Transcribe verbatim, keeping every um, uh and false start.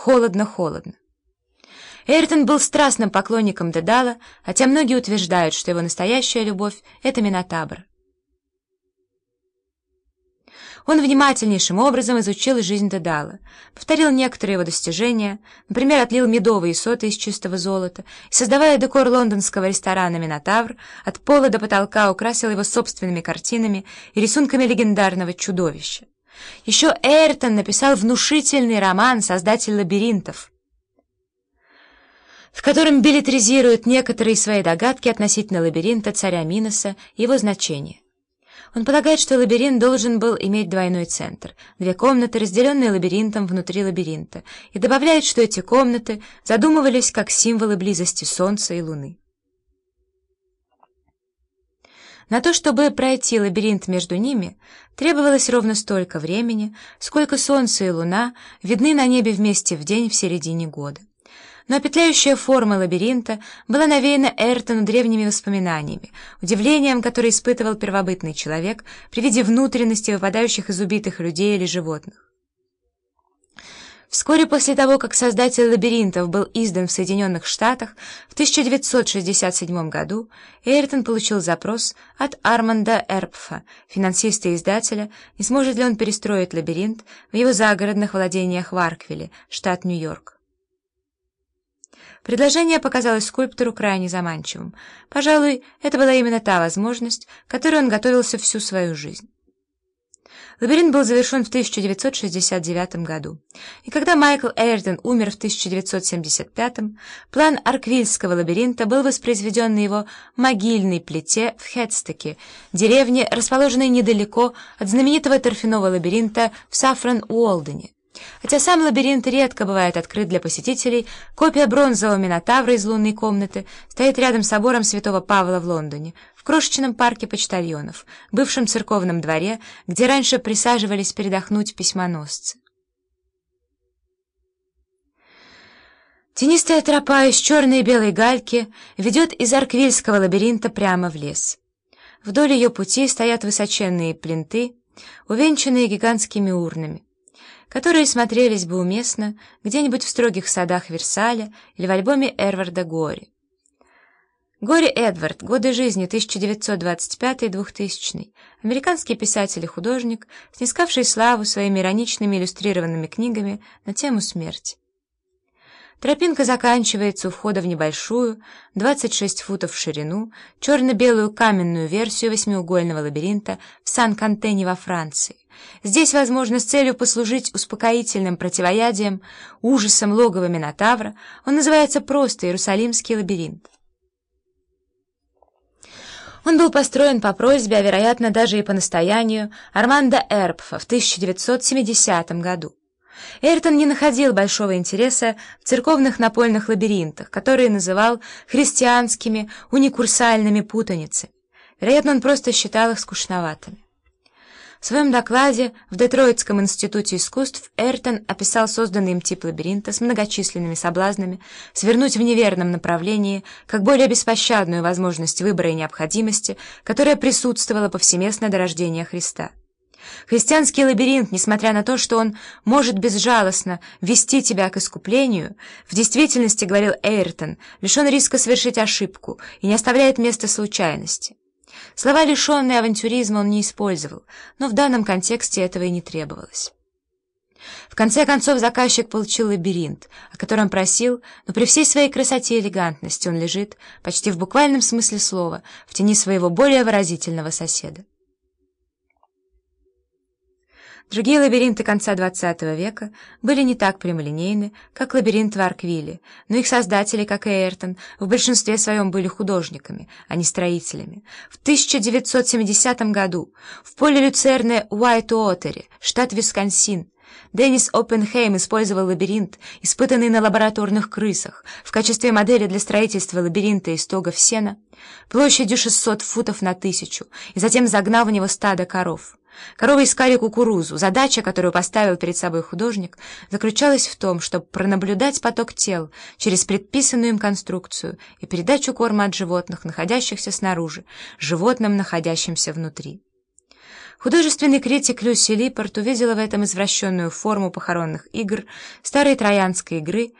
холодно-холодно. Эйртон был страстным поклонником Дедала, хотя многие утверждают, что его настоящая любовь — это Минотавр. Он внимательнейшим образом изучил жизнь Дедала, повторил некоторые его достижения, например, отлил медовые соты из чистого золота и, создавая декор лондонского ресторана «Минотавр», от пола до потолка украсил его собственными картинами и рисунками легендарного чудовища. Еще Эйртон написал внушительный роман «Создатель лабиринтов», в котором беллетризирует некоторые свои догадки относительно лабиринта царя Миноса и его значения. Он полагает, что лабиринт должен был иметь двойной центр, две комнаты, разделенные лабиринтом внутри лабиринта, и добавляет, что эти комнаты задумывались как символы близости Солнца и Луны. На то, чтобы пройти лабиринт между ними, требовалось ровно столько времени, сколько Солнце и Луна видны на небе вместе в день в середине года. Но петляющая форма лабиринта была навеяна Эйртону древними воспоминаниями, удивлением, которое испытывал первобытный человек при виде внутренностей, выпадающих из убитых людей или животных. Вскоре после того, как создатель лабиринтов был издан в Соединенных Штатах, в тысяча девятьсот шестьдесят седьмом году Эйртон получил запрос от Арманда Эрпфа, финансиста и издателя, не сможет ли он перестроить лабиринт в его загородных владениях в Арквилле, штат Нью-Йорк. Предложение показалось скульптору крайне заманчивым. Пожалуй, это была именно та возможность, к которой он готовился всю свою жизнь. Лабиринт был завершен в тысяча девятьсот шестьдесят девятом году, и когда Майкл Эйртон умер в тысяча девятьсот семьдесят пятом, план Арквильского лабиринта был воспроизведен на его могильной плите в Хедстеке, деревне, расположенной недалеко от знаменитого торфяного лабиринта в Сафран-Уолдене. Хотя сам лабиринт редко бывает открыт для посетителей, копия бронзового Минотавра из лунной комнаты стоит рядом с собором Святого Павла в Лондоне, в крошечном парке почтальонов, бывшем церковном дворе, где раньше присаживались передохнуть письмоносцы. Тенистая тропа из черной и белой гальки ведет из Арквильского лабиринта прямо в лес. Вдоль ее пути стоят высоченные плинты, увенчанные гигантскими урнами, которые смотрелись бы уместно где-нибудь в строгих садах Версаля или в альбоме Эдварда Гори. Гори Эдвард, годы жизни тысяча девятьсот двадцать пятый — двухтысячный, американский писатель и художник, снискавший славу своими ироничными иллюстрированными книгами на тему смерти. Тропинка заканчивается у входа в небольшую, двадцать шесть футов в ширину, черно-белую каменную версию восьмиугольного лабиринта в Сан-Кантене во Франции. Здесь, возможно, с целью послужить успокоительным противоядием ужасам логова Минотавра, он называется просто Иерусалимский лабиринт. Он был построен по просьбе, а вероятно даже и по настоянию Арманда Эрпфа в тысяча девятьсот семидесятом году. Эйртон не находил большого интереса в церковных напольных лабиринтах, которые называл христианскими уникурсальными путаницами. Вероятно, он просто считал их скучноватыми. В своем докладе в Детройтском институте искусств Эйртон описал созданный им тип лабиринта с многочисленными соблазнами свернуть в неверном направлении как более беспощадную возможность выбора и необходимости, которая присутствовала повсеместно до рождения Христа. Христианский лабиринт, несмотря на то, что он может безжалостно вести тебя к искуплению, в действительности, говорил Эйртон, лишен риска совершить ошибку и не оставляет места случайности. Слова, лишенные авантюризма, он не использовал, но в данном контексте этого и не требовалось. В конце концов заказчик получил лабиринт, о котором просил, но при всей своей красоте и элегантности он лежит, почти в буквальном смысле слова, в тени своего более выразительного соседа. Другие лабиринты конца двадцатого века были не так прямолинейны, как лабиринт в Арквилле, но их создатели, как и Эйртон, в большинстве своем были художниками, а не строителями. В тысяча девятьсот семидесятом году в поле Люцерны Уайт-Уотере, штат Висконсин, Деннис Оппенхейм использовал лабиринт, испытанный на лабораторных крысах, в качестве модели для строительства лабиринта из стогов сена, площадью шестьсот футов на тысячу, и затем загнал в него стадо коров. Коровы искали кукурузу. Задача, которую поставил перед собой художник, заключалась в том, чтобы пронаблюдать поток тел через предписанную им конструкцию и передачу корма от животных, находящихся снаружи, животным, находящимся внутри. Художественный критик Люси Липпорт увидела в этом извращенную форму похоронных игр, старой троянской игры,